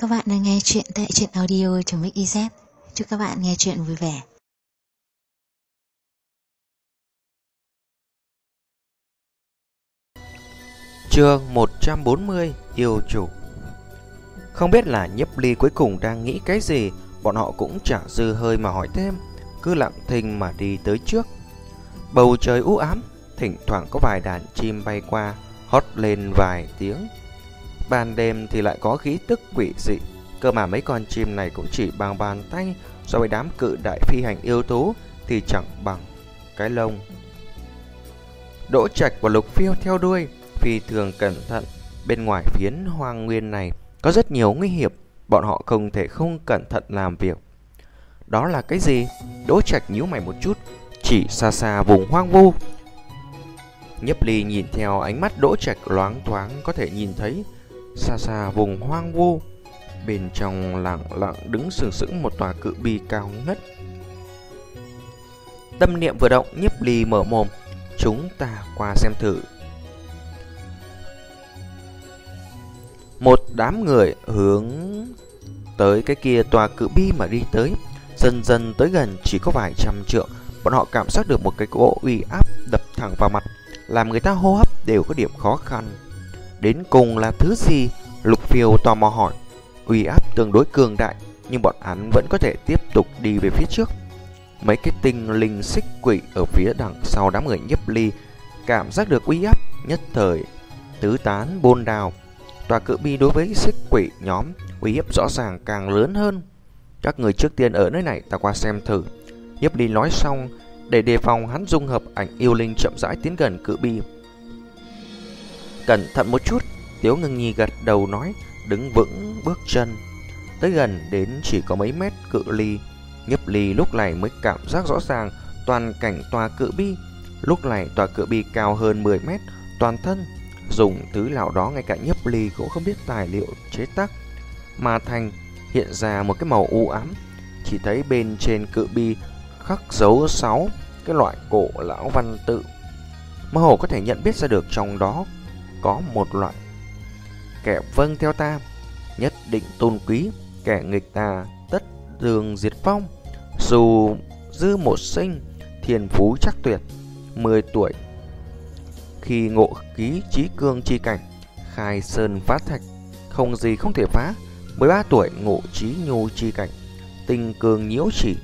các bạn đang nghe chuyện tại truyện audio.mix.iz. Chúc các bạn nghe chuyện vui vẻ. Chương 140 Yêu chủ. Không biết là Nhiếp Ly cuối cùng đang nghĩ cái gì, bọn họ cũng chả dư hơi mà hỏi thêm, cứ lặng thinh mà đi tới trước. Bầu trời u ám, thỉnh thoảng có vài đàn chim bay qua, hót lên vài tiếng. Ban đêm thì lại có khí tức quỷ dị, cơ mà mấy con chim này cũng chỉ bằng bàn tay so với đám cự đại phi hành yêu thú thì chẳng bằng cái lông. Đỗ Trạch và Lục Phiêu theo đuôi, phi thường cẩn thận. Bên ngoài phiến hoang nguyên này có rất nhiều nguy hiểm, bọn họ không thể không cẩn thận làm việc. Đó là cái gì? Đỗ Trạch nhíu mày một chút, chỉ xa xa vùng hoang vu. Nhiếp Ly nhìn theo ánh mắt Đỗ Trạch loáng thoáng có thể nhìn thấy xa xa vùng hoang vu, bên trong lặng lặng đứng sừng sững một tòa cự bi cao ngất. Tâm niệm vừa động, Nhiếp Ly mở mồm, chúng ta qua xem thử. Một đám người hướng tới cái kia tòa cự bi mà đi tới, dần dần tới gần chỉ có vài trăm trượng. Bọn họ cảm giác được một cái cỗ uy áp đập thẳng vào mặt, làm người ta hô hấp đều có điểm khó khăn. Đến cùng là thứ gì? Lục Phiêu tò mò hỏi. Uy áp tương đối cường đại, nhưng bọn hắn vẫn có thể tiếp tục đi về phía trước. Mấy cái tinh linh xích quỷ ở phía đằng sau đám người Nhiếp Ly cảm giác được uy áp, nhất thời tứ tán bôn đào. Tòa cự bi đối với xích quỷ nhóm uy hiếp rõ ràng càng lớn hơn. Các người trước tiên ở nơi này, ta qua xem thử. Nhiếp Ly nói xong, để đề phòng hắn dung hợp ảnh yêu linh chậm rãi tiến gần cự bi. Cẩn thận một chút. Tiếu Ngưng Nhi gật đầu nói, đứng vững bước chân. Tới gần đến chỉ có mấy mét cự ly, Nhiếp Ly lúc này mới cảm giác rõ ràng toàn cảnh tòa cự bi. Lúc này tòa cự bi cao hơn 10 mét, toàn thân dùng thứ nào đó ngay cả Nhiếp Ly cũng không biết tài liệu chế tác mà thành, hiện ra một cái màu u ám. Chỉ thấy bên trên cự bi khắc dấu 6 cái loại cổ lão văn tự, mơ hồ có thể nhận biết ra được trong đó có một loại: kẻ vâng theo ta, nhất định tôn quý; kẻ nghịch ta, tất đường diệt vong; dù dư một sinh, thiên phú chắc tuyệt; 10 tuổi khi ngộ ký trí cương chi cảnh, khai sơn phá thạch, không gì không thể phá; 13 tuổi ngộ trí nhu chi cảnh, tinh cương nhiễu chỉ,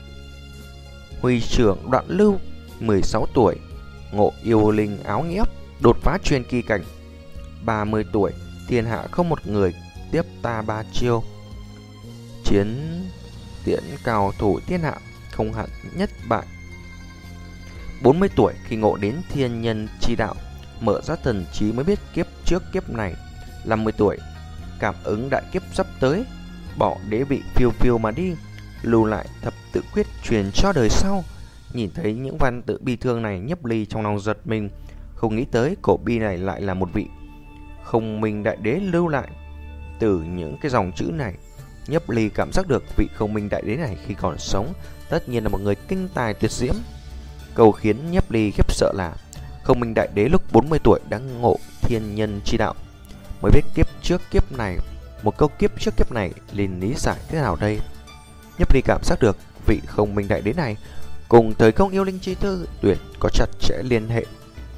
huy trưởng đoạn lưu; 16 tuổi ngộ yêu linh áo nghĩa, đột phá truyền kỳ cảnh; 30 tuổi thiên hạ không một người tiếp ta 3 chiêu, chiến tiễn cao thủ thiên hạ, không hạn nhất bại; 40 tuổi khi ngộ đến thiên nhân chi đạo, mở ra thần trí mới biết kiếp trước kiếp này; 50 tuổi cảm ứng đại kiếp sắp tới, bỏ đế vị phiêu phiêu mà đi, lưu lại thập tự quyết truyền cho đời sau. Nhìn thấy những văn tự bi thương này, Nhiếp Ly trong lòng giật mình, không nghĩ tới cổ bi này lại là một vị Không Minh Đại Đế lưu lại. Từ những cái dòng chữ này, Nhiếp Ly cảm giác được vị Không Minh Đại Đế này khi còn sống tất nhiên là một người kinh tài tuyệt diễm. Câu khiến Nhiếp Ly khiếp sợ là Không Minh Đại Đế lúc 40 tuổi đã ngộ thiên nhân chi đạo. Mới biết kiếp trước kiếp này, một câu kiếp trước kiếp này liền lý giải thế nào đây? Nhiếp Ly cảm giác được vị Không Minh Đại Đế này cùng thời không yêu linh chi thư tuyệt có chặt chẽ liên hệ.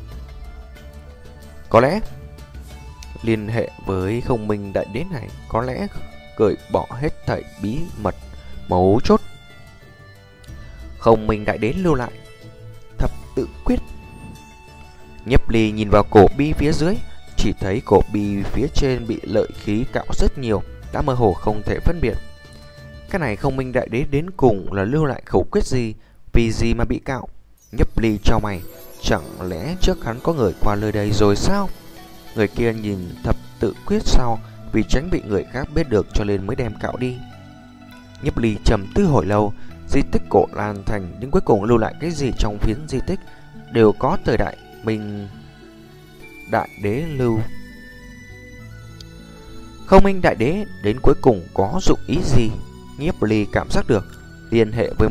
Có lẽ liên hệ với Không Minh Đại Đế này, có lẽ cởi bỏ hết thảy bí mật mấu chốt. Không Minh Đại Đế lưu lại thập tự quyết. Nhiếp Ly nhìn vào cổ bi phía dưới, chỉ thấy cổ bi phía trên bị lợi khí cạo rất nhiều, đã mơ hồ không thể phân biệt. Cái này Không Minh Đại Đế đến cùng là lưu lại khẩu quyết gì, vì gì mà bị cạo? Nhiếp Ly chau mày, chẳng lẽ trước hắn có người qua nơi đây rồi sao? Người kia nhìn thập tự quyết sau, vì tránh bị người khác biết được cho nên mới đem cạo đi. Nhiếp Ly trầm tư hồi lâu. Di tích cổ Lan Thành nhưng cuối cùng lưu lại cái gì trong phiến di tích đều có thời đại Minh Đại Đế lưu. Không Minh Đại Đế đến cuối cùng có dụng ý gì? Nhiếp Ly cảm giác được liên hệ với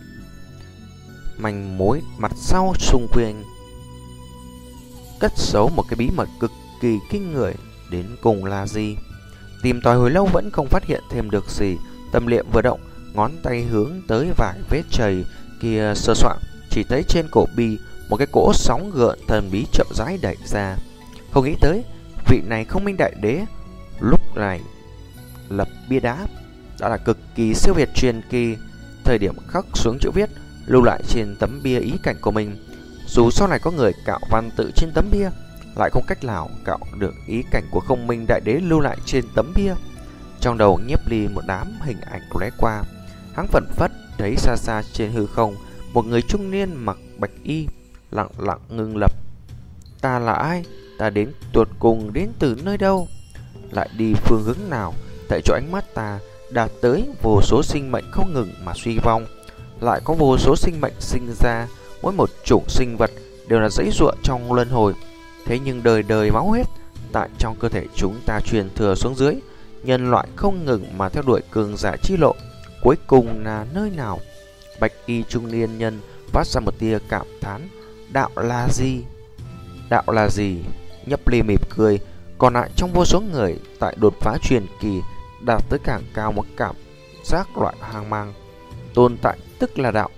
manh mối mặt sau xung quanh cất giấu một cái bí mật cực kỳ kinh người. Đến cùng là gì? tìm tòi hồi lâu vẫn không phát hiện thêm được gì. Tâm niệm vừa động, ngón tay hướng tới vài vết chày kia sơ soạn, chỉ thấy trên cổ bi một cái cỗ sóng gợn thần bí chậm rãi đẩy ra. Không nghĩ tới vị này Không Minh Đại Đế lúc này lập bia đá đã là cực kỳ siêu việt truyền kỳ. Thời điểm khắc xuống chữ viết, lưu lại trên tấm bia ý cảnh của mình. Dù sau này có người cạo văn tự trên tấm bia, lại không cách nào cạo được ý cảnh của Không Minh Đại Đế lưu lại trên tấm bia. Trong đầu Nhiếp Ly một đám hình ảnh lóe qua. Hắn phẩn phất thấy xa xa trên hư không một người trung niên mặc bạch y lặng lặng ngưng lập. Ta là ai? Ta đến tuột cùng đến từ nơi đâu? Lại đi phương hướng nào? Tại chỗ ánh mắt ta đạt tới vô số sinh mệnh không ngừng mà suy vong, lại có vô số sinh mệnh sinh ra. Mỗi một chủng sinh vật đều là giãy giụa trong luân hồi. Thế nhưng đời đời máu huyết tại trong cơ thể chúng ta truyền thừa xuống dưới, nhân loại không ngừng mà theo đuổi cường giả chi lộ. Cuối cùng là nơi nào? Bạch y trung niên nhân phát ra một tia cảm thán. Đạo là gì? Đạo là gì? Nhiếp Ly mỉm cười. Còn lại trong vô số người tại đột phá truyền kỳ đạt tới càng cao một cảm giác loại hoang mang. Tồn tại tức là đạo.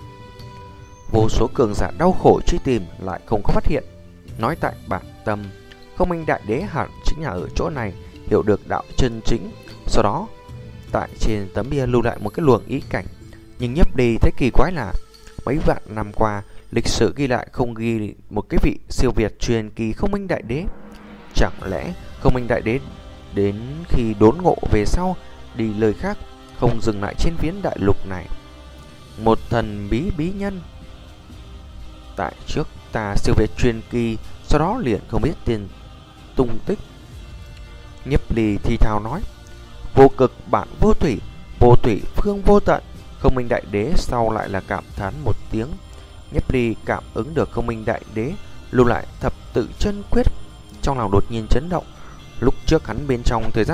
Vô số cường giả đau khổ truy tìm lại không có phát hiện. Nói tại bản tâm, Không Minh Đại Đế hẳn chính là ở chỗ này hiểu được đạo chân chính. Sau đó tại trên tấm bia lưu lại một cái luồng ý cảnh. Nhưng Nhiếp Ly thấy kỳ quái là mấy vạn năm qua lịch sử ghi lại không ghi một cái vị siêu việt truyền kỳ Không Minh Đại Đế. Chẳng lẽ Không Minh Đại Đế đến khi đốn ngộ về sau đi lời khác, không dừng lại trên phiến đại lục này? Một thần bí nhân tại trước ta siêu việt truyền kỳ, sau đó liền không biết tiền tung tích. Nhiếp Ly thì thào nói: vô cực bản vô thủy phương vô tận. Không Minh Đại Đế sau lại là cảm thán một tiếng. Nhiếp Ly cảm ứng được Không Minh Đại Đế lưu lại thập tự chân quyết, trong lòng đột nhiên chấn động. Lúc trước hắn bên trong thời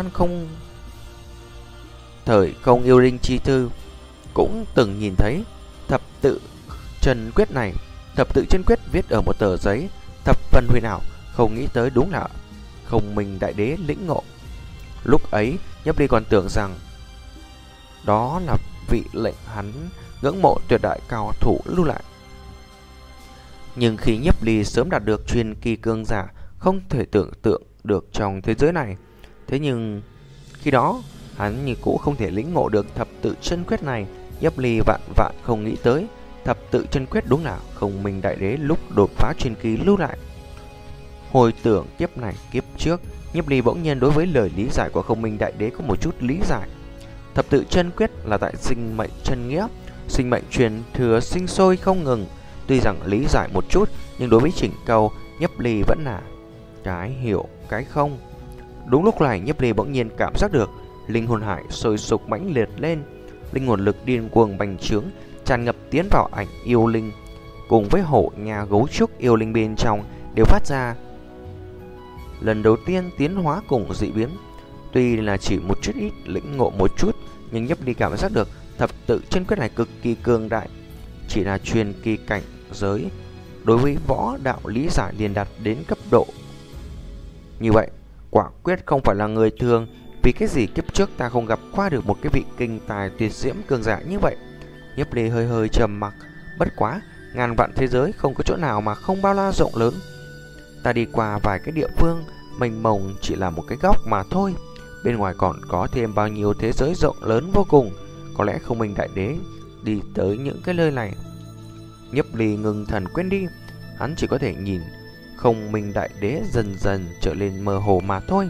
không yêu linh chi thư cũng từng nhìn thấy thập tự chân quyết này. Thập tự chân quyết viết ở một tờ giấy thập phần huyền ảo, không nghĩ tới đúng là Không Minh Đại Đế lĩnh ngộ. Lúc ấy Nhiếp Ly còn tưởng rằng đó là vị lệnh hắn ngưỡng mộ tuyệt đại cao thủ lưu lại. Nhưng khi Nhiếp Ly sớm đạt được truyền kỳ cường giả, không thể tưởng tượng được trong thế giới này. Thế nhưng khi đó hắn như cũ không thể lĩnh ngộ được thập tự chân quyết này. Nhiếp Ly vạn vạn không nghĩ tới thập tự chân quyết đúng là Không Minh Đại Đế lúc đột phá truyền kỳ lưu lại. Hồi tưởng kiếp này kiếp trước, Nhiếp Ly bỗng nhiên đối với lời lý giải của Không Minh Đại Đế có một chút lý giải. Thập tự chân quyết là tại sinh mệnh chân nghĩa, sinh mệnh truyền thừa sinh sôi không ngừng. Tuy rằng lý giải một chút, nhưng đối với chỉnh câu, Nhiếp Ly vẫn là cái hiểu cái không. Đúng lúc này Nhiếp Ly bỗng nhiên cảm giác được linh hồn hải sôi sục mãnh liệt lên, linh hồn lực điên cuồng bành trướng, tràn ngập tiến vào ảnh yêu linh, cùng với hổ nhà gấu trúc yêu linh bên trong đều phát ra lần đầu tiên tiến hóa cùng dị biến. Tuy là chỉ một chút ít lĩnh ngộ một chút, nhưng Nhiếp Ly cảm giác được thập tự chân quyết này cực kỳ cường đại, chỉ là truyền kỳ cảnh giới, đối với võ đạo lý giải liền đạt đến cấp độ như vậy. Quả quyết không phải là người thường. Vì cái gì kiếp trước ta không gặp qua được một cái vị kinh tài tuyệt diễm cường giả như vậy? Nhiếp Ly hơi trầm mặc. Bất quá ngàn vạn thế giới không có chỗ nào mà không bao la rộng lớn. Ta đi qua vài cái địa phương mênh mông chỉ là một cái góc mà thôi, bên ngoài còn có thêm bao nhiêu thế giới rộng lớn vô cùng. Có lẽ Không Minh Đại Đế đi tới những cái nơi này. Nhiếp Ly ngừng thần quên đi, hắn chỉ có thể nhìn Không Minh Đại Đế dần dần trở lên mơ hồ mà thôi.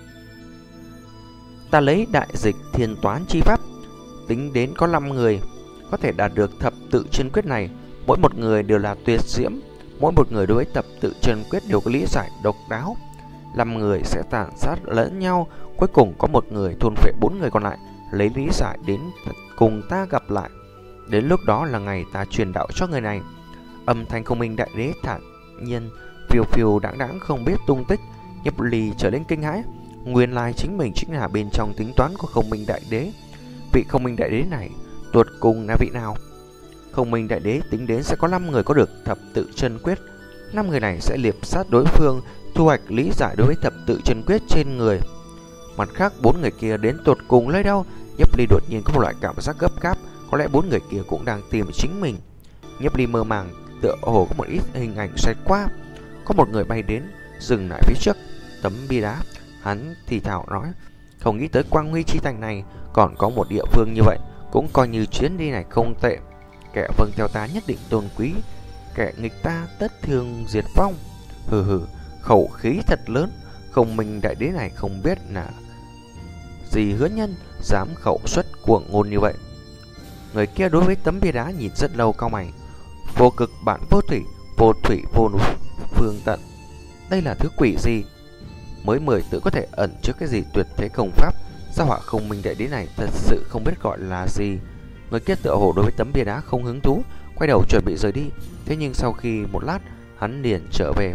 Ta lấy đại dịch thiên toán chi pháp tính đến có 5 người có thể đạt được thập tự chân quyết này. Mỗi một người đều là tuyệt diễm, mỗi một người đối với thập tự chân quyết đều có lý giải độc đáo. 5 người sẽ tàn sát lẫn nhau, cuối cùng có một người thôn phệ 4 người còn lại, lấy lý giải đến cùng ta gặp lại. Đến lúc đó là ngày ta truyền đạo cho người này. Âm thanh Không Minh Đại Đế thản nhiên phiêu phiêu đãng đãng không biết tung tích. Nhiếp Ly trở lên kinh hãi. Nguyên lai chính mình chính là bên trong tính toán của Không Minh Đại Đế. Vị Không Minh Đại Đế này tuột cùng là vị nào? Không Minh Đại Đế tính đến sẽ có 5 người có được thập tự chân quyết. 5 người này sẽ liệp sát đối phương, thu hoạch lý giải đối với thập tự chân quyết trên người. Mặt khác, 4 người kia đến tột cùng lấy đâu? Nhiếp Ly đột nhiên có một loại cảm giác gấp gáp, có lẽ 4 người kia cũng đang tìm chính mình. Nhiếp Ly mơ màng, tựa hồ có một ít hình ảnh xẹt qua. Có một người bay đến, dừng lại phía trước tấm bia đá. Hắn thì thào nói, không nghĩ tới Quang Huy Chi Thành này còn có một địa phương như vậy, cũng coi như chuyến đi này không tệ. Kẻ vâng theo ta nhất định tôn quý, kẻ nghịch ta tất thương diệt vong. Hừ hừ, khẩu khí thật lớn. Không Minh Đại Đế này không biết là gì hứa nhân dám khẩu xuất cuồng ngôn như vậy. Người kia đối với tấm bia đá nhìn rất lâu, cau mày. Vô cực bản vô thủy vô phương tận. Đây là thứ quỷ gì? Mới 10 tự có thể ẩn trước cái gì tuyệt thế công pháp? Sao họa Không Minh Đại Đế này thật sự không biết gọi là gì? Người kia tựa hồ đối với tấm bia đá không hứng thú, quay đầu chuẩn bị rời đi. Thế nhưng sau khi một lát, hắn liền trở về.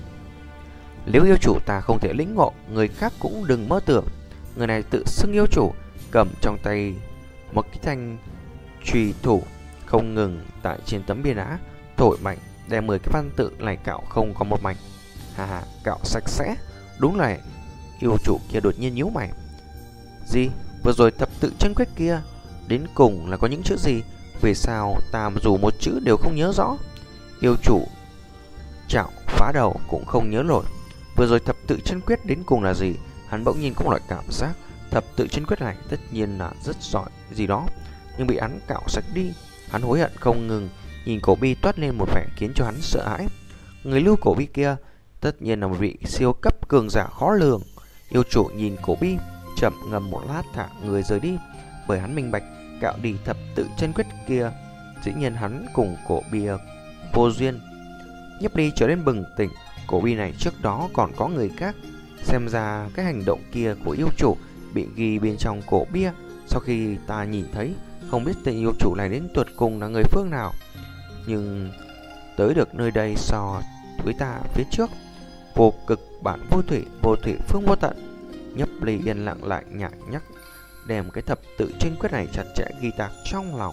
Nếu yêu chủ ta không thể lĩnh ngộ, người khác cũng đừng mơ tưởng. Người này tự xưng yêu chủ, cầm trong tay một cái thanh chùy thủ, không ngừng tại trên tấm bia đá thổi mạnh, đem 10 cái văn tự này cạo không có một mảnh. Hà hà, cạo sạch sẽ. Đúng là yêu chủ kia đột nhiên nhíu mày. Gì? Vừa rồi thập tự chân quyết kia đến cùng là có những chữ gì? Vì sao ta dù một chữ đều không nhớ rõ? Yêu chủ chảo phá đầu cũng không nhớ nổi. Vừa rồi thập tự chân quyết đến cùng là gì? Hắn bỗng nhiên có một loại cảm giác thập tự chân quyết này tất nhiên là rất giỏi gì đó, nhưng bị hắn cạo sạch đi. Hắn hối hận không ngừng, nhìn cổ bi toát lên một vẻ khiến cho hắn sợ hãi. Người lưu cổ bi kia tất nhiên là một vị siêu cấp cường giả khó lường. Yêu chủ nhìn cổ bi, chậm ngầm một lát thả người rời đi, bởi hắn minh bạch cạo đi thập tự chân quyết kia, dĩ nhiên hắn cùng cổ bi vô duyên. Nhiếp Ly trở nên bừng tỉnh, cổ bi này trước đó còn có người khác. Xem ra cái hành động kia của yêu chủ bị ghi bên trong cổ bia. Sau khi ta nhìn thấy, không biết tên yêu chủ này đến tuột cùng là người phương nào, nhưng tới được nơi đây so với ta phía trước. Vô cực bản vô thủy phương vô tận. Nhiếp Ly yên lặng lại nhắc, đem cái thập tự chân quyết này chặt chẽ ghi tạc trong lòng.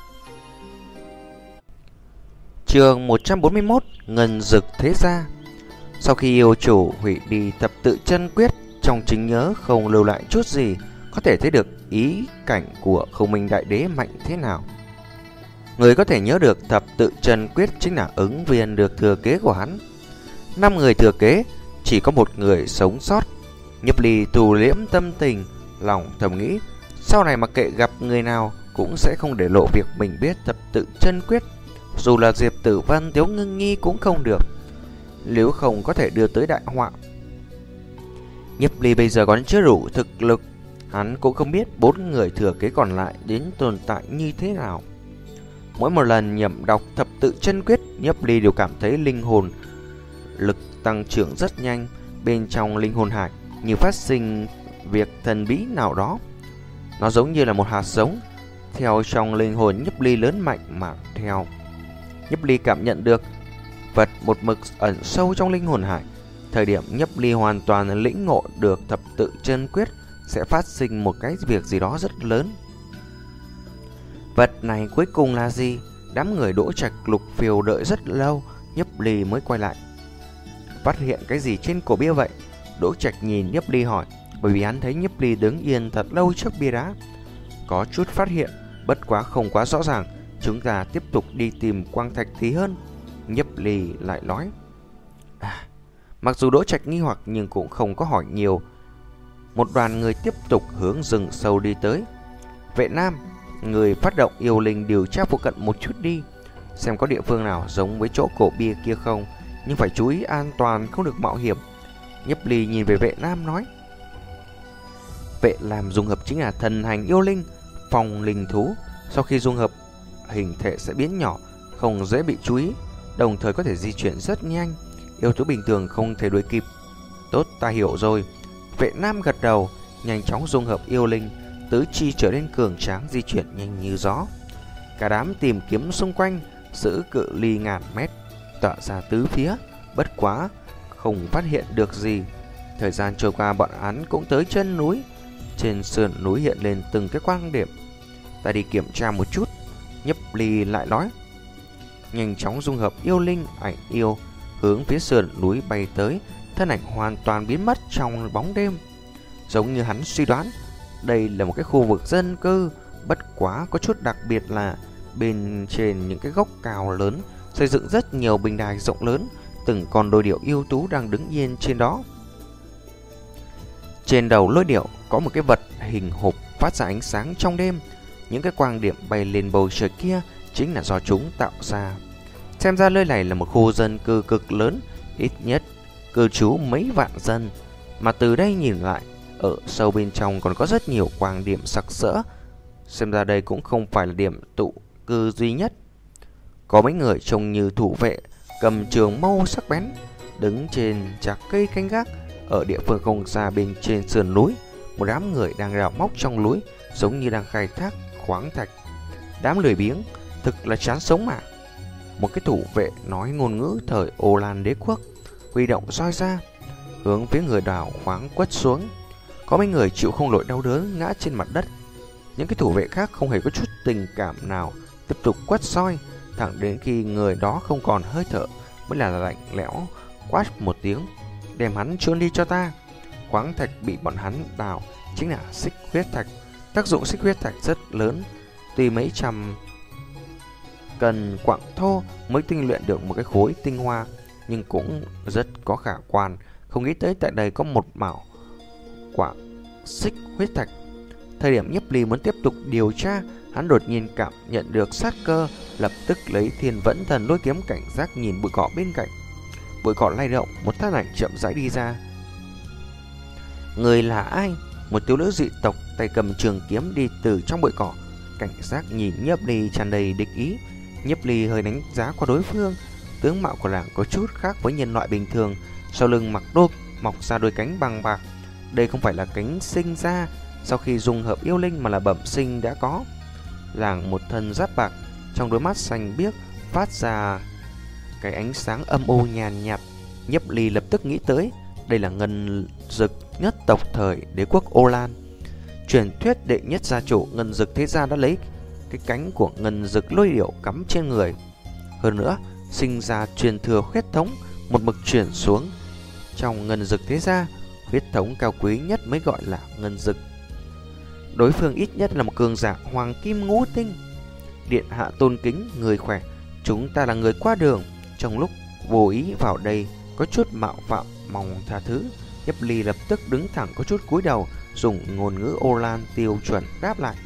Chương 141: Ngân Dực Thế Gia. Sau khi yêu chủ hủy đi thập tự chân quyết, trong trí nhớ không lưu lại chút gì có thể thấy được ý cảnh của Không Minh Đại Đế mạnh thế nào. Người có thể nhớ được thập tự chân quyết chính là ứng viên được thừa kế của hắn. 5 người thừa kế, chỉ có một người sống sót. Nhiếp Ly thu liễm tâm tình, lòng thầm nghĩ, sau này mặc kệ gặp người nào cũng sẽ không để lộ việc mình biết thập tự chân quyết. Dù là Diệp Tử Văn, Tiếu Ngưng Nhi cũng không được, nếu không có thể đưa tới đại họa. Nhiếp Ly bây giờ còn chưa đủ thực lực, hắn cũng không biết 4 người thừa kế còn lại đến tồn tại như thế nào. Mỗi một lần nhẩm đọc thập tự chân quyết, Nhiếp Ly đều cảm thấy linh hồn lực tăng trưởng rất nhanh. Bên trong linh hồn hải như phát sinh việc thần bí nào đó. Nó giống như là một hạt giống theo trong linh hồn Nhiếp Ly lớn mạnh mà theo. Nhiếp Ly cảm nhận được vật một mực ẩn sâu trong linh hồn hải. Thời điểm Nhiếp Ly hoàn toàn lĩnh ngộ được thập tự chân quyết, sẽ phát sinh một cái việc gì đó rất lớn. Vật này cuối cùng là gì? Đám người Đỗ Trạch, Lục Phiêu đợi rất lâu, Nhiếp Ly mới quay lại. Phát hiện cái gì trên cổ bia vậy? Đỗ Trạch nhìn Nhiếp Ly hỏi, bởi vì hắn thấy Nhiếp Ly đứng yên thật lâu trước bia đá. Có chút phát hiện, bất quá không quá rõ ràng, chúng ta tiếp tục đi tìm quang thạch thì hơn. Nhiếp Ly lại nói. Mặc dù Đỗ Trạch nghi hoặc nhưng cũng không có hỏi nhiều. Một đoàn người tiếp tục hướng rừng sâu đi tới. Vệ Nam, người phát động yêu linh điều tra phụ cận một chút đi, xem có địa phương nào giống với chỗ cổ bia kia không, nhưng phải chú ý an toàn, không được mạo hiểm. Nhiếp Ly nhìn về Vệ Nam nói. Vệ Nam dung hợp chính là thần hành yêu linh, phong linh thú. Sau khi dung hợp, hình thể sẽ biến nhỏ, không dễ bị chú ý, đồng thời có thể di chuyển rất nhanh. Yêu thú bình thường không thể đuổi kịp. Tốt, ta hiểu rồi. Vệ Nam gật đầu, nhanh chóng dung hợp yêu linh, tứ chi trở nên cường tráng, di chuyển nhanh như gió. Cả đám tìm kiếm xung quanh, giữ cự ly ngàn mét, tỏa ra tứ phía, bất quá không phát hiện được gì. Thời gian trôi qua, bọn hắn cũng tới chân núi. Trên sườn núi hiện lên từng cái quang điểm. Ta đi kiểm tra một chút. Nhiếp Ly lại nói. Nhanh chóng dung hợp yêu linh, ảnh yêu, hướng phía sườn núi bay tới. Thân ảnh hoàn toàn biến mất trong bóng đêm. Giống như hắn suy đoán, đây là một cái khu vực dân cư, bất quá có chút đặc biệt là bên trên những cái gốc cao lớn xây dựng rất nhiều bình đài rộng lớn, từng con lôi điểu yêu tú đang đứng yên trên đó. Trên đầu lôi điểu có một cái vật hình hộp phát ra ánh sáng trong đêm. Những cái quang điểm bay lên bầu trời kia chính là do chúng tạo ra. Xem ra nơi này là một khu dân cư cực lớn, ít nhất cư trú mấy vạn dân. Mà từ đây nhìn lại, ở sâu bên trong còn có rất nhiều quang điểm sặc sỡ. Xem ra đây cũng không phải là điểm tụ cư duy nhất. Có mấy người trông như thủ vệ, cầm trường mâu sắc bén, đứng trên chạc cây canh gác. Ở địa phương không xa bên trên sườn núi, một đám người đang đào móc trong núi, giống như đang khai thác khoáng thạch. Đám lười biếng, thực là chán sống mà. Một cái thủ vệ nói ngôn ngữ thời Ô Lan đế quốc, huy động roi ra, hướng phía người đào khoáng quất xuống. Có mấy người chịu không nổi đau đớn ngã trên mặt đất. Những cái thủ vệ khác không hề có chút tình cảm nào, tiếp tục quất roi, thẳng đến khi người đó không còn hơi thở mới là lạnh lẽo quát một tiếng: đem hắn trốn đi cho ta. Khoáng thạch bị bọn hắn đào chính là xích huyết thạch. Tác dụng xích huyết thạch rất lớn, tuy mấy trăm cân quặng thô mới tinh luyện được một cái khối tinh hoa, nhưng cũng rất có khả quan. Không nghĩ tới tại đây có một mảo quặng xích huyết thạch. Thời điểm Nhiếp Ly muốn tiếp tục điều tra, hắn đột nhiên cảm nhận được sát cơ, lập tức lấy Thiên Vẫn Thần lôi kiếm cảnh giác nhìn bụi cỏ bên cạnh. Bụi cỏ lay động, một thân ảnh chậm rãi đi ra. Người là ai? Một thiếu nữ dị tộc tay cầm trường kiếm đi từ trong bụi cỏ, cảnh giác nhìn Nhiếp Ly tràn đầy địch ý. Nhiếp Ly hơi đánh giá qua đối phương, tướng mạo của nàng có chút khác với nhân loại bình thường, sau lưng mọc ra đôi cánh bằng bạc. Đây không phải là cánh sinh ra sau khi dung hợp yêu linh mà là bẩm sinh đã có. Nàng một thân giáp bạc, trong đôi mắt xanh biếc phát ra cái ánh sáng âm u nhàn nhạt. Nhiếp Ly lập tức nghĩ tới, đây là Ngân Dực nhất tộc thời đế quốc Ô Lan. Truyền thuyết đệ nhất gia chủ Ngân Dực thế gia đã lấy cái cánh của Ngân Dực lôi điểu cắm trên người. Hơn nữa, sinh ra truyền thừa huyết thống một mực truyền xuống. Trong Ngân Dực thế gia, huyết thống cao quý nhất mới gọi là Ngân Dực. Đối phương ít nhất là một cường giả hoàng kim ngũ tinh. Điện hạ tôn kính, người khỏe, chúng ta là người qua đường, trong lúc vô ý vào đây có chút mạo phạm, mong tha thứ. Nhiếp Ly lập tức đứng thẳng, có chút cúi đầu, dùng ngôn ngữ Ô Lan tiêu chuẩn đáp lại.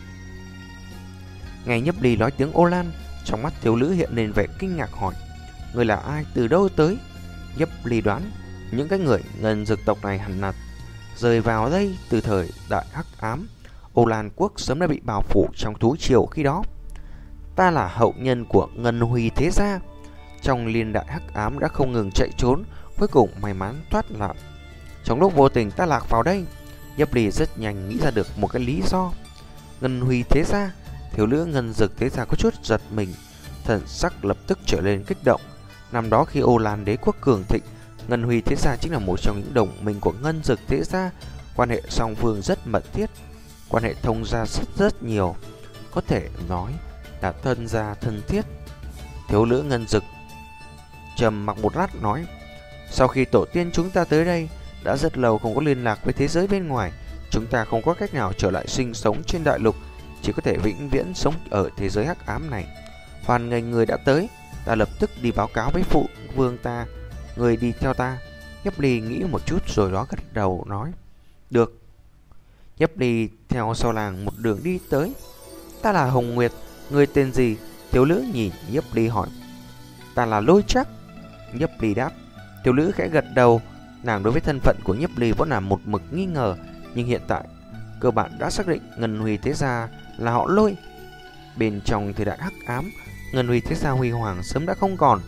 Nghe Nhiếp Ly nói tiếng Ô Lan, trong mắt thiếu nữ hiện lên vẻ kinh ngạc hỏi: người là ai, từ đâu tới? Nhiếp Ly đoán những cái người Ngân Dực tộc này hẳn là rời vào đây từ thời đại hắc ám. Ô Lan quốc sớm đã bị bao phủ trong thú triều khi đó. Ta là hậu nhân của Ngân Huy thế gia, trong liên đại hắc ám đã không ngừng chạy trốn, cuối cùng may mắn thoát nạn. Trong lúc vô tình ta lạc vào đây. Nhiếp Ly rất nhanh nghĩ ra được một cái lý do. Ngân Huy thế gia, thiếu nữ Ngân Dực thế gia có chút giật mình, thần sắc lập tức trở lên kích động. Năm đó khi Ô Lan đế quốc cường thịnh, Ngân Huy thế gia chính là một trong những đồng minh của Ngân Dực thế gia, quan hệ song phương rất mật thiết, quan hệ thông gia rất nhiều, có thể nói là thân gia thân thiết. Thiếu nữ Ngân Dực trầm mặc một lát nói: sau khi tổ tiên chúng ta tới đây, đã rất lâu không có liên lạc với thế giới bên ngoài. Chúng ta không có cách nào trở lại sinh sống trên đại lục, chỉ có thể vĩnh viễn sống ở thế giới hắc ám này. Hoan nghênh người đã tới, ta lập tức đi báo cáo với phụ vương ta. Người đi theo ta. Nhiếp Ly nghĩ một chút rồi đó gật đầu nói: được. Nhiếp Ly theo sau làng một đường đi tới. Ta là Hồng Nguyệt, người tên gì? Thiếu nữ nhìn Nhiếp Ly hỏi. Ta là Lôi Trác. Nhiếp Ly đáp. Thiếu nữ khẽ gật đầu. Nàng đối với thân phận của Nhiếp Ly vẫn là một mực nghi ngờ, nhưng hiện tại cơ bản đã xác định Ngân Huy thế gia là họ Lôi. Bên trong thời đại hắc ám, Ngân Huy thế gia huy hoàng sớm đã không còn,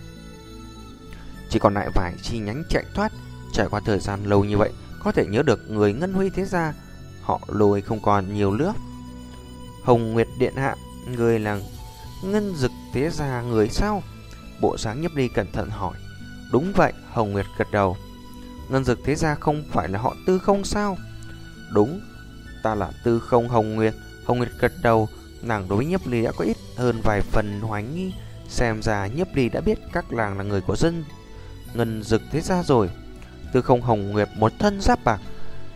chỉ còn lại vài chi nhánh chạy thoát. Trải qua thời gian lâu như vậy, có thể nhớ được người Ngân Huy thế gia họ Lôi không còn nhiều nữa. Hồng Nguyệt điện hạ, người là Ngân Dực thế gia người sao? Bộ dáng Nhiếp Ly cẩn thận hỏi. Đúng vậy, Hồng Nguyệt gật đầu. Ngân Dực thế gia không phải là họ Tư không sao? Đúng, ta là Tư không Hồng Nguyệt. Hồng Nguyệt gật đầu. Nàng đối với Nhiếp Ly đã có ít hơn vài phần hoài nghi. Xem ra Nhiếp Ly đã biết các làng là người của dân Ngân Dực thế gia rồi. Tư không Hồng Nguyệt một thân giáp bạc,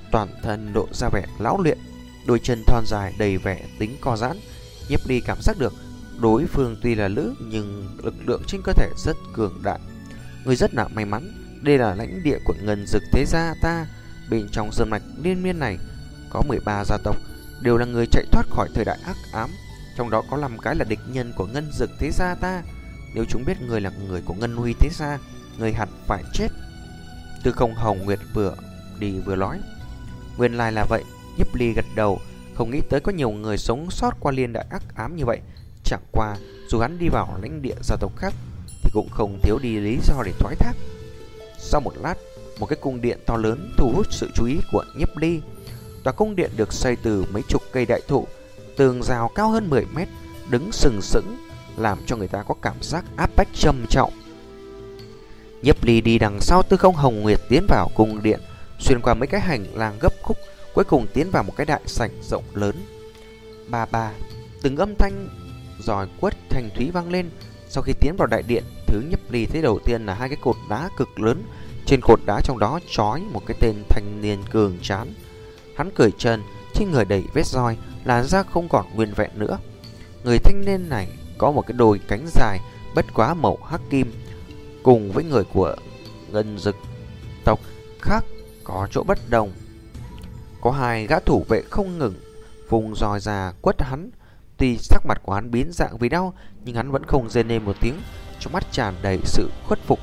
toàn thân lộ ra vẻ lão luyện, đôi chân thon dài đầy vẻ tính co giãn. Nhiếp Ly cảm giác được đối phương tuy là nữ nhưng lực lượng trên cơ thể rất cường đại. Người rất là may mắn, đây là lãnh địa của Ngân Dực thế gia ta. Bên trong sơn mạch liên miên này có 13 gia tộc, đều là người chạy thoát khỏi thời đại ác ám, trong đó có 5 cái là địch nhân của Ngân Dực thế gia ta. Nếu chúng biết người là người của Ngân Huy thế gia, người hẳn phải chết. Tư Không Hồng Nguyệt vừa đi vừa nói. Nguyên lai là vậy. Nhiếp Ly gật đầu, không nghĩ tới có nhiều người sống sót qua liên đại ác ám như vậy. Chẳng qua dù hắn đi vào lãnh địa gia tộc khác thì cũng không thiếu đi lý do để thoái thác. Sau một lát, một cái cung điện to lớn thu hút sự chú ý của Nhiếp Ly. Tòa cung điện được xây từ mấy chục cây đại thụ, tường rào cao hơn 10 mét, đứng sừng sững, làm cho người ta có cảm giác áp bách trầm trọng. Nhiếp Ly đi đằng sau Tư Không Hồng Nguyệt tiến vào cung điện, xuyên qua mấy cái hành lang gấp khúc, cuối cùng tiến vào một cái đại sảnh rộng lớn. Ba ba, từng âm thanh giòi quất thanh thúy vang lên. Sau khi tiến vào đại điện, thứ Nhiếp Ly thấy đầu tiên là hai cái cột đá cực lớn. Trên cột đá trong đó trói một cái tên thanh niên cường tráng. Hắn cởi trần, trên người đầy vết roi, làn da không còn nguyên vẹn nữa. Người thanh niên này có một cái đôi cánh dài, bất quá màu hắc kim, cùng với người của Ngân Dực tộc khác có chỗ bất đồng. Có hai gã thủ vệ không ngừng vùng roi ra quất hắn. Tuy sắc mặt của hắn biến dạng vì đau, nhưng hắn vẫn không rên lên một tiếng, trong mắt tràn đầy sự khuất phục.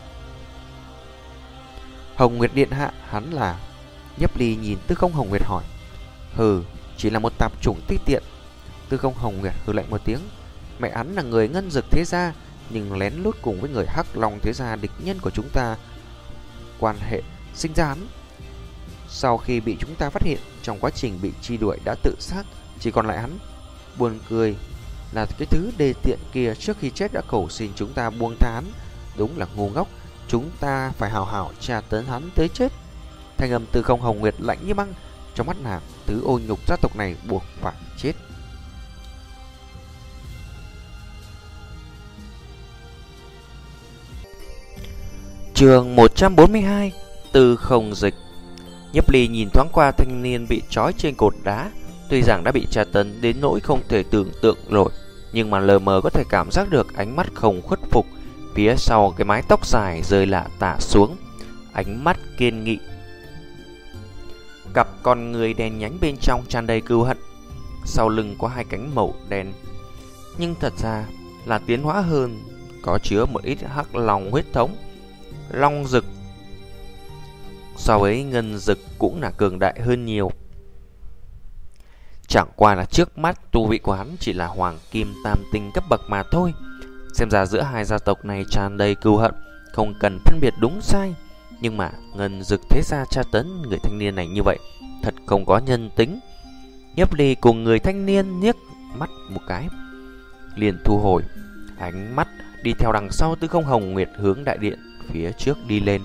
Hồng Nguyệt điện hạ, hắn là... Nhiếp Ly nhìn Tư Không Hồng Nguyệt hỏi. Hừ, chỉ là một tạp chủng ti tiện. Tư Không Hồng Nguyệt hừ lạnh một tiếng. Mẹ hắn là người Ngân Dực thế gia, nhưng lén lút cùng với người Hắc Long thế gia, địch nhân của chúng ta, quan hệ sinh ra hắn. Sau khi bị chúng ta phát hiện, trong quá trình bị truy đuổi đã tự sát, chỉ còn lại hắn. Buồn cười là cái thứ đê tiện kia trước khi chết đã cầu xin chúng ta buông tha hắn. Đúng là ngu ngốc, chúng ta phải hào hào tra tấn hắn tới chết. Thanh âm Tư Không Hồng Nguyệt lạnh như băng, trong mắt nàng thứ ô nhục gia tộc này buộc phải chết. Chương 142, Tư Không Dịch. Nhiếp Ly nhìn thoáng qua thanh niên bị trói trên cột đá. Tuy rằng đã bị tra tấn đến nỗi không thể tưởng tượng nổi, nhưng mà lờ mờ có thể cảm giác được ánh mắt không khuất phục. Phía sau cái mái tóc dài rơi lả tả xuống, ánh mắt kiên nghị. Cặp con người đen nhánh bên trong tràn đầy cừu hận. Sau lưng có hai cánh màu đen, nhưng thật ra là tiến hóa hơn, có chứa một ít hắc long huyết thống. Long Dực so với Ngân Dực cũng là cường đại hơn nhiều. Chẳng qua là trước mắt tu vị của hắn chỉ là hoàng kim tam tinh cấp bậc mà thôi. Xem ra giữa hai gia tộc này tràn đầy cừu hận, không cần phân biệt đúng sai. Nhưng mà Ngân Dực thế gia tra tấn người thanh niên này như vậy, thật không có nhân tính. Nhiếp Ly cùng người thanh niên liếc mắt một cái, liền thu hồi ánh mắt, đi theo đằng sau Tư Không Hồng Nguyệt hướng đại điện phía trước đi lên.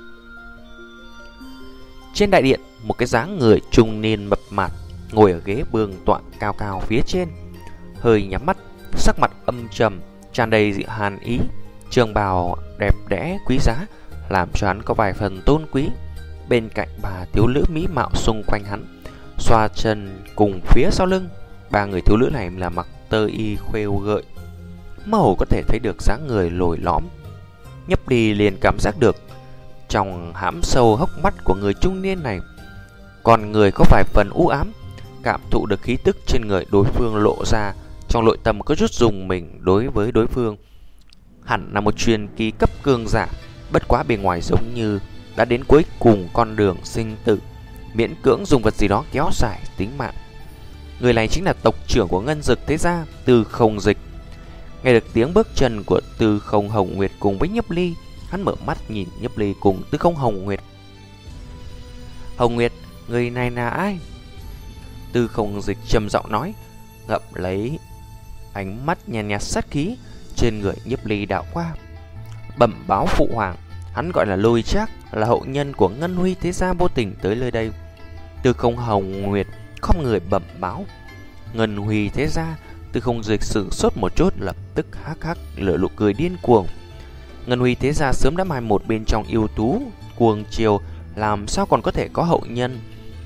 Trên đại điện, một cái dáng người trung niên mập mạp ngồi ở ghế vương tọa cao cao phía trên, hơi nhắm mắt, sắc mặt âm trầm, tràn đầy dị hàn ý. Trường bào đẹp đẽ quý giá làm cho hắn có vài phần tôn quý. Bên cạnh bà thiếu nữ mỹ mạo xung quanh hắn, xoa chân cùng phía sau lưng. Ba người thiếu nữ này là mặc tơ y khêu gợi, mơ hồ có thể thấy được dáng người lồi lõm. Nhiếp Ly liền cảm giác được trong hãm sâu hốc mắt của người trung niên này, còn người có vài phần u ám, cảm thụ được khí tức trên người đối phương lộ ra. Trong nội tâm có chút dùng mình đối với đối phương. Hẳn là một truyền kỳ cấp cường giả, bất quá bề ngoài giống như đã đến cuối cùng con đường sinh tử, miễn cưỡng dùng vật gì đó kéo dài tính mạng. Người này chính là tộc trưởng của Ngân Dực thế gia, Tư Không Dịch. Nghe được tiếng bước chân của Tư Không Hồng Nguyệt cùng với Nhiếp Ly, hắn mở mắt nhìn Nhiếp Ly cùng Tư Không Hồng Nguyệt. Hồng Nguyệt, người này là ai? Tư Không Dịch trầm giọng nói, ngậm lấy ánh mắt nhàn nhạt sát khí trên người Nhiếp Ly đảo qua. Bẩm báo phụ hoàng, hắn gọi là Lôi Trác, là hậu nhân của Ngân Huy thế gia vô tình tới nơi đây. Tư Không Hồng Nguyệt không người bẩm báo. Ngân Huy thế gia. Tư Không Dịch sửng sốt một chút, lập tức hắc hắc lửa nụ cười điên cuồng. Ngân Huy thế gia sớm đã mai một bên trong yêu tú cuồng chiều, làm sao còn có thể có hậu nhân?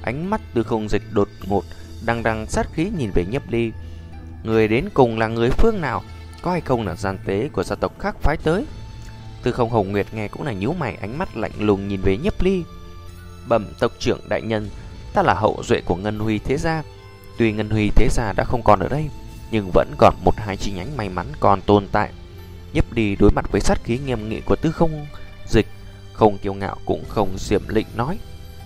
Ánh mắt Tư Không Dịch đột ngột đằng đằng sát khí nhìn về Nhiếp Ly. Người đến cùng là người phương nào? Có hay không là gian tế của gia tộc khác phái tới? Tư Không Hồng Nguyệt nghe cũng là nhíu mày, ánh mắt lạnh lùng nhìn về Nhiếp Ly. Bẩm tộc trưởng đại nhân, ta là hậu duệ của Ngân Huy thế gia. Tuy Ngân Huy thế gia đã không còn ở đây, nhưng vẫn còn một hai chi nhánh may mắn còn tồn tại. Nhiếp Ly đối mặt với sát khí nghiêm nghị của Tư Không Dịch, không kiêu ngạo cũng không xiểm lịnh nói.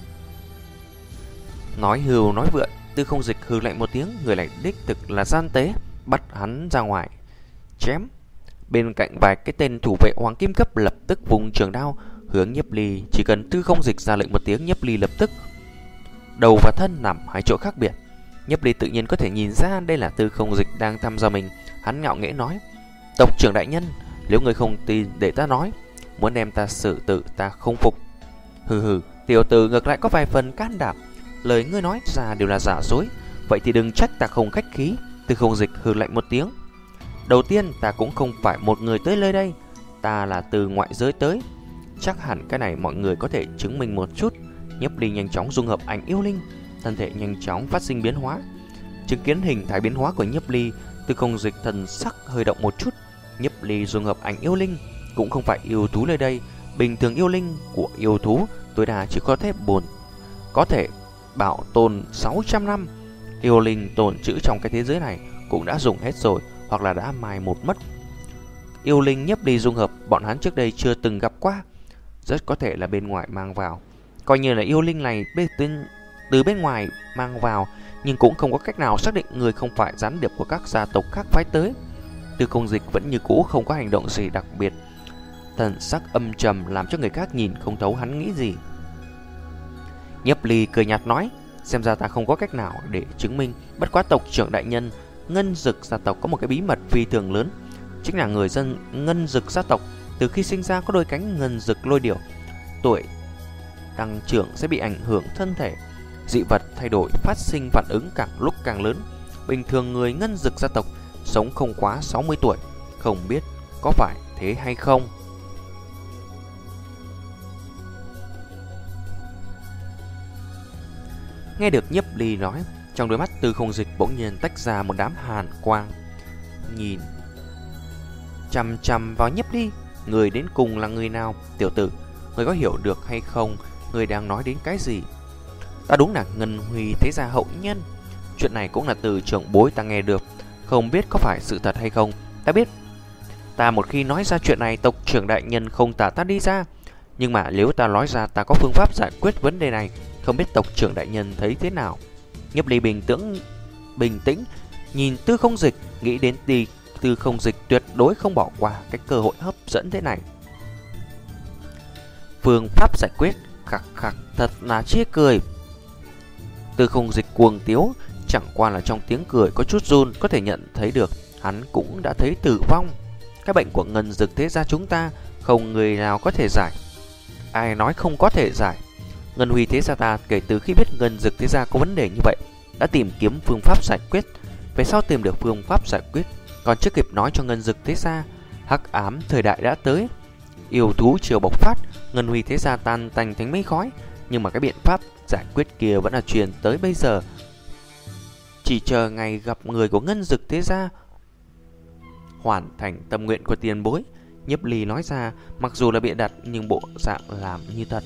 Nói hưu nói vượn, Tư Không Dịch hừ lạnh một tiếng, người này đích thực là gian tế, bắt hắn ra ngoài chém. Bên cạnh vài cái tên thủ vệ hoàng kim cấp lập tức vùng trường đao hướng Nhiếp Ly. Chỉ cần Tư Không Dịch ra lệnh một tiếng, Nhiếp Ly lập tức đầu và thân nằm hai chỗ khác biệt. Nhiếp Ly tự nhiên có thể nhìn ra đây là Tư Không Dịch đang thăm dò mình. Hắn ngạo nghễ nói: tộc trưởng đại nhân, nếu người không tin để ta nói, muốn đem ta xử tử ta không phục. Hừ hừ, tiểu tử ngược lại có vài phần can đảm, lời ngươi nói ra đều là giả dối, vậy thì đừng trách ta không khách khí. Tư Không Dịch hừ lạnh một tiếng. Đầu tiên ta cũng không phải một người tới nơi đây, ta là từ ngoại giới tới. Chắc hẳn cái này mọi người có thể chứng minh một chút. Nhiếp Ly nhanh chóng dung hợp ảnh yêu linh, thân thể nhanh chóng phát sinh biến hóa. Chứng kiến hình thái biến hóa của Nhiếp Ly, Tư Không Dịch thần sắc hơi động một chút. Nhiếp Ly dung hợp ảnh yêu linh cũng không phải yêu thú nơi đây. Bình thường yêu linh của yêu thú tối đa chỉ có thể bảo tồn 600 năm. Yêu linh tồn trữ trong cái thế giới này cũng đã dùng hết rồi, hoặc là đã mai một mất. Yêu linh Nhiếp Ly dung hợp bọn hắn trước đây chưa từng gặp qua, rất có thể là bên ngoài mang vào. Coi như là yêu linh này từ bên ngoài mang vào, nhưng cũng không có cách nào xác định người không phải gián điệp của các gia tộc khác phái tới. Tư Không Dịch vẫn như cũ không có hành động gì đặc biệt, thần sắc âm trầm làm cho người khác nhìn không thấu hắn nghĩ gì. Nhiếp Ly cười nhạt nói: xem ra ta không có cách nào để chứng minh, bất quá tộc trưởng đại nhân, Ngân Dực gia tộc có một cái bí mật phi thường lớn, chính là người dân Ngân Dực gia tộc từ khi sinh ra có đôi cánh Ngân Dực lôi điểu, tuổi tăng trưởng sẽ bị ảnh hưởng thân thể, dị vật thay đổi, phát sinh phản ứng càng lúc càng lớn. Bình thường người Ngân Dực gia tộc sống không quá 60 tuổi, không biết có phải thế hay không. Nghe được Nhiếp Ly nói, trong đôi mắt Tư Không Dịch bỗng nhiên tách ra một đám hàn quang, nhìn chằm chằm vào Nhiếp Ly. Người đến cùng là người nào? Tiểu tử, người có hiểu được hay không? Người đang nói đến cái gì? Ta đúng là Ngân Huy thế gia hậu nhân. Chuyện này cũng là từ trưởng bối ta nghe được, không biết có phải sự thật hay không. Ta biết, ta một khi nói ra chuyện này, tộc trưởng đại nhân không thả ta đi ra. Nhưng mà nếu ta nói ra ta có phương pháp giải quyết vấn đề này, không biết tộc trưởng đại nhân thấy thế nào? Nhiếp Ly bình tĩnh nhìn Tư Không Dịch, nghĩ đến Tư Không Dịch tuyệt đối không bỏ qua cái cơ hội hấp dẫn thế này. Phương pháp giải quyết, khắc khắc, thật là chê cười. Tư Không Dịch cuồng tiếu, chẳng qua là trong tiếng cười có chút run, có thể nhận thấy được hắn cũng đã thấy tử vong. Cái bệnh của Ngân Dực thế gia chúng ta không người nào có thể giải. Ai nói không có thể giải? Ngân Huy thế gia ta kể từ khi biết Ngân Dực thế gia có vấn đề như vậy đã tìm kiếm phương pháp giải quyết. Về sau tìm được phương pháp giải quyết, còn chưa kịp nói cho Ngân Dực thế gia, hắc ám thời đại đã tới, yêu thú chiều bộc phát, Ngân Huy thế gia tan tành thành mây khói. Nhưng mà cái biện pháp giải quyết kia vẫn là truyền tới bây giờ, chỉ chờ ngày gặp người của Ngân Dực thế gia hoàn thành tâm nguyện của tiền bối. Nhiếp Ly nói ra, mặc dù là bịa đặt nhưng bộ dạng làm như thật.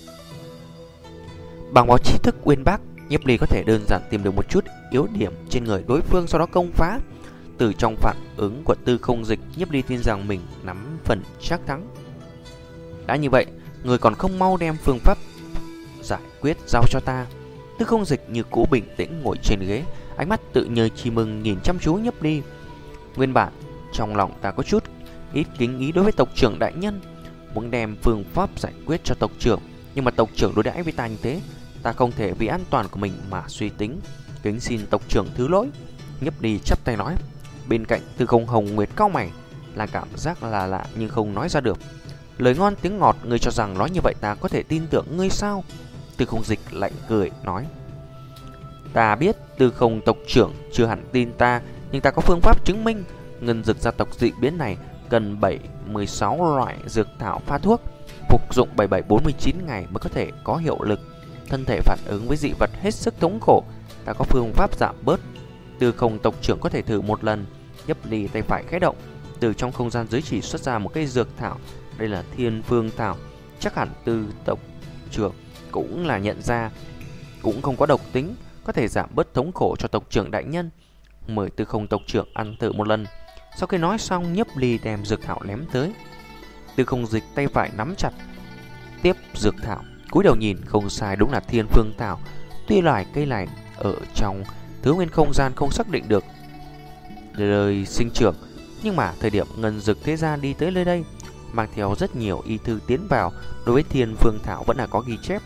Bằng vào trí thức uyên bác, Nhiếp Ly có thể đơn giản tìm được một chút yếu điểm trên người đối phương, sau đó công phá. Từ trong phản ứng của Tư Không Dịch, Nhiếp Ly tin rằng mình nắm phần chắc thắng. Đã như vậy, người còn không mau đem phương pháp giải quyết giao cho ta? Tư Không Dịch như cũ bình tĩnh ngồi trên ghế, ánh mắt tự như chi mừng nhìn chăm chú Nhiếp Ly. Nguyên bản trong lòng ta có chút ít kính ý đối với tộc trưởng đại nhân, muốn đem phương pháp giải quyết cho tộc trưởng, nhưng mà tộc trưởng đối đãi với ta như thế, ta không thể vì an toàn của mình mà suy tính, kính xin tộc trưởng thứ lỗi. Nhiếp Ly chắp tay nói. Bên cạnh Tư Không Hồng Nguyệt cau mày, là cảm giác là lạ nhưng không nói ra được. Lời ngon tiếng ngọt, ngươi cho rằng nói như vậy ta có thể tin tưởng ngươi sao? Tư Không Dịch lạnh cười nói. Ta biết Tư Không tộc trưởng chưa hẳn tin ta, nhưng ta có phương pháp chứng minh. Ngân Dực gia tộc dị biến này cần 76 loại dược thảo pha thuốc, phục dụng 7749 ngày mới có thể có hiệu lực. thân thể phản ứng với dị vật hết sức thống khổ. Ta có phương pháp giảm bớt. Tư không tộc trưởng có thể thử một lần. Nhấp Ly tay phải khẽ động, từ trong không gian dưới chỉ xuất ra một cây dược thảo. Đây là Thiên Phương Thảo. Chắc hẳn Tư tộc trưởng cũng là nhận ra, cũng không có độc tính, có thể giảm bớt thống khổ cho tộc trưởng đại nhân. Mời Tư không tộc trưởng ăn thử một lần. Sau khi nói xong, Nhấp Ly đem dược thảo ném tới. Tư không dịch tay phải nắm chặt tiếp dược thảo, cúi đầu nhìn, không sai, đúng là Thiên Phương Thảo. Tuy loài cây này ở trong thứ nguyên không gian không xác định được nơi sinh trưởng, nhưng mà thời điểm Ngân Dực Thế Gia đi tới nơi đây mang theo rất nhiều y thư tiến vào, đối với Thiên Phương Thảo vẫn là có ghi chép.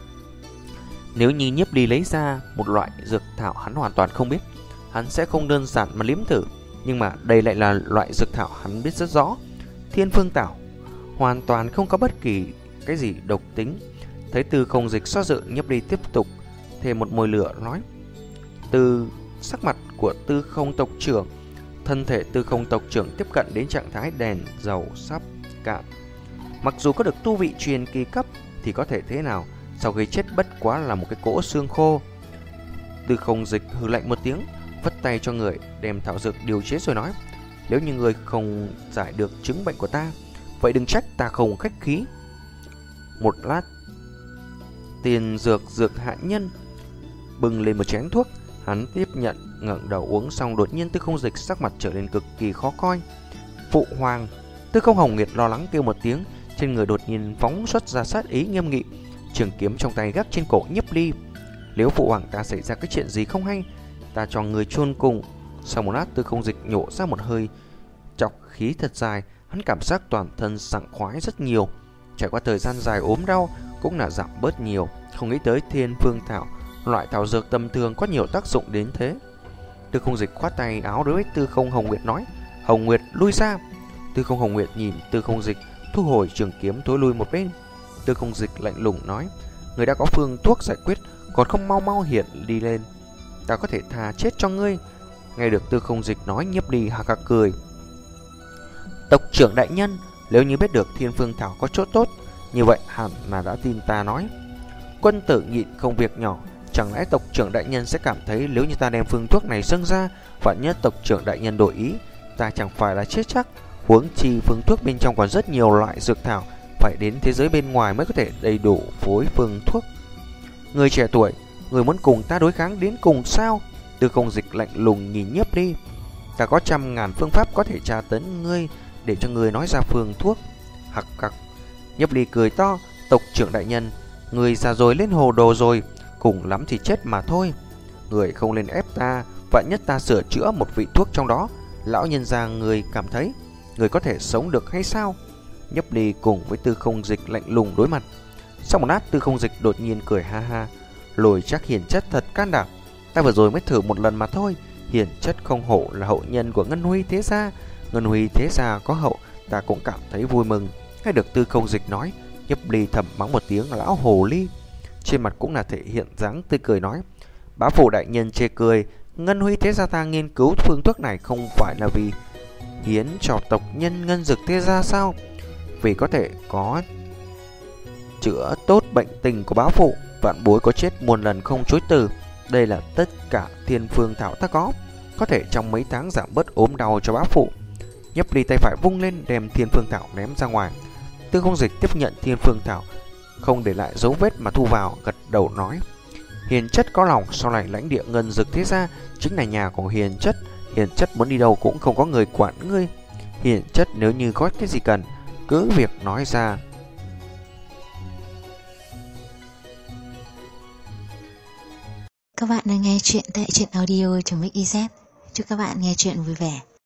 Nếu như Nhiếp Ly lấy ra một loại dược thảo hắn hoàn toàn không biết, hắn sẽ không đơn giản mà liếm thử. Nhưng mà đây lại là loại dược thảo hắn biết rất rõ. Thiên Phương Thảo hoàn toàn không có bất kỳ cái gì độc tính. Thấy Tư không dịch so dự, Nhiếp Ly tiếp tục thêm một mồi lửa nói. Từ sắc mặt của Tư không tộc trưởng, thân thể Tư không tộc trưởng tiếp cận đến trạng thái đèn dầu sắp cạn. Mặc dù có được tu vị truyền kỳ cấp thì có thể thế nào, sau khi chết bất quá là một cái cỗ xương khô. Tư không dịch hừ lạnh một tiếng, vất tay cho người đem thảo dược điều chế rồi nói. Nếu như người không giải được chứng bệnh của ta, vậy đừng trách ta không khách khí. Một lát, tiền dược hạ nhân bưng lên một chén thuốc. Hắn tiếp nhận, ngẩng đầu uống xong, đột nhiên Tư không dịch sắc mặt trở nên cực kỳ khó coi. Phụ hoàng! Tư không Hồng Nguyệt lo lắng kêu một tiếng, trên người đột nhiên phóng xuất ra sát ý nghiêm nghị, trường kiếm trong tay gác trên cổ Nhiếp Ly. Nếu phụ hoàng ta xảy ra cái chuyện gì không hay, ta cho người chôn cùng. Sau một lát, Tư không dịch nhổ ra một hơi chọc khí thật dài, hắn cảm giác toàn thân sảng khoái rất nhiều. Trải qua thời gian dài ốm đau cũng là giảm bớt nhiều. Không nghĩ tới Thiên Phương Thảo, loại thảo dược tầm thường có nhiều tác dụng đến thế. Tư không dịch khoát tay áo đối với Tư không Hồng Nguyệt nói. Hồng Nguyệt lui ra. Tư không Hồng Nguyệt nhìn Tư không dịch, thu hồi trường kiếm thối lui một bên. Tư không dịch lạnh lùng nói. Người đã có phương thuốc giải quyết, còn không mau mau hiện đi lên, ta có thể tha chết cho ngươi. Nghe được Tư không dịch nói, Nhiếp Ly hạc hạc cười. Tộc trưởng đại nhân, nếu như biết được Thiên Phương Thảo có chỗ tốt, như vậy hẳn là đã tin ta nói. Quân tử nhịn không việc nhỏ, chẳng lẽ tộc trưởng đại nhân sẽ cảm thấy nếu như ta đem phương thuốc này dâng ra, vạn nhất tộc trưởng đại nhân đổi ý, ta chẳng phải là chết chắc. Huống chi phương thuốc bên trong còn rất nhiều loại dược thảo, phải đến thế giới bên ngoài mới có thể đầy đủ phối phương thuốc. Người trẻ tuổi, người muốn cùng ta đối kháng đến cùng sao? Tư không dịch lạnh lùng nhìn Nhiếp Ly. Ta có 100.000 phương pháp có thể tra tấn ngươi, để cho ngươi nói ra phương thuốc. Hặc cặc. Nhiếp Ly cười to. Tộc trưởng đại nhân, người già rồi lên hồ đồ rồi, cùng lắm thì chết mà thôi. Người không lên ép ta, vạn nhất ta sửa chữa một vị thuốc trong đó, lão nhân gia người cảm thấy người có thể sống được hay sao? Nhiếp Ly cùng với Tư không dịch lạnh lùng đối mặt. Sau một lát, Tư không dịch đột nhiên cười ha ha. Lồi chắc hiền chất thật can đảm. Ta vừa rồi mới thử một lần mà thôi. Hiền chất không hổ là hậu nhân của Ngân Huy Thế Gia. Ngân Huy Thế Gia có hậu, ta cũng cảm thấy vui mừng. Nghe được Tư không dịch nói, Nhiếp Ly thầm mắng một tiếng lão hồ ly. Trên mặt cũng là thể hiện dáng tươi cười nói. Bá phụ đại nhân chê cười, Ngân Huy Thế Gia ta nghiên cứu phương thuốc này không phải là vì hiến cho tộc nhân Ngân Dực Thế Gia sao? Vì có thể có chữa tốt bệnh tình của bá phụ, vạn bối có chết muôn lần không chối từ. Đây là tất cả Thiên Phương Thảo ta có thể trong mấy tháng giảm bớt ốm đau cho bá phụ. Nhiếp Ly tay phải vung lên đem Thiên Phương Thảo ném ra ngoài. Tư không dịch tiếp nhận Thiên Phương Thảo, không để lại dấu vết mà thu vào, gật đầu nói. Hiền chất có lòng, sau này lãnh địa Ngân Dực Thế Gia chính là nhà của Hiền chất. Hiền chất muốn đi đâu cũng không có người quản ngươi. Hiền chất nếu như có cái gì cần, cứ việc nói ra. Các bạn đang nghe chuyện tại truyện audio.mix.iz. Chúc các bạn nghe chuyện vui vẻ.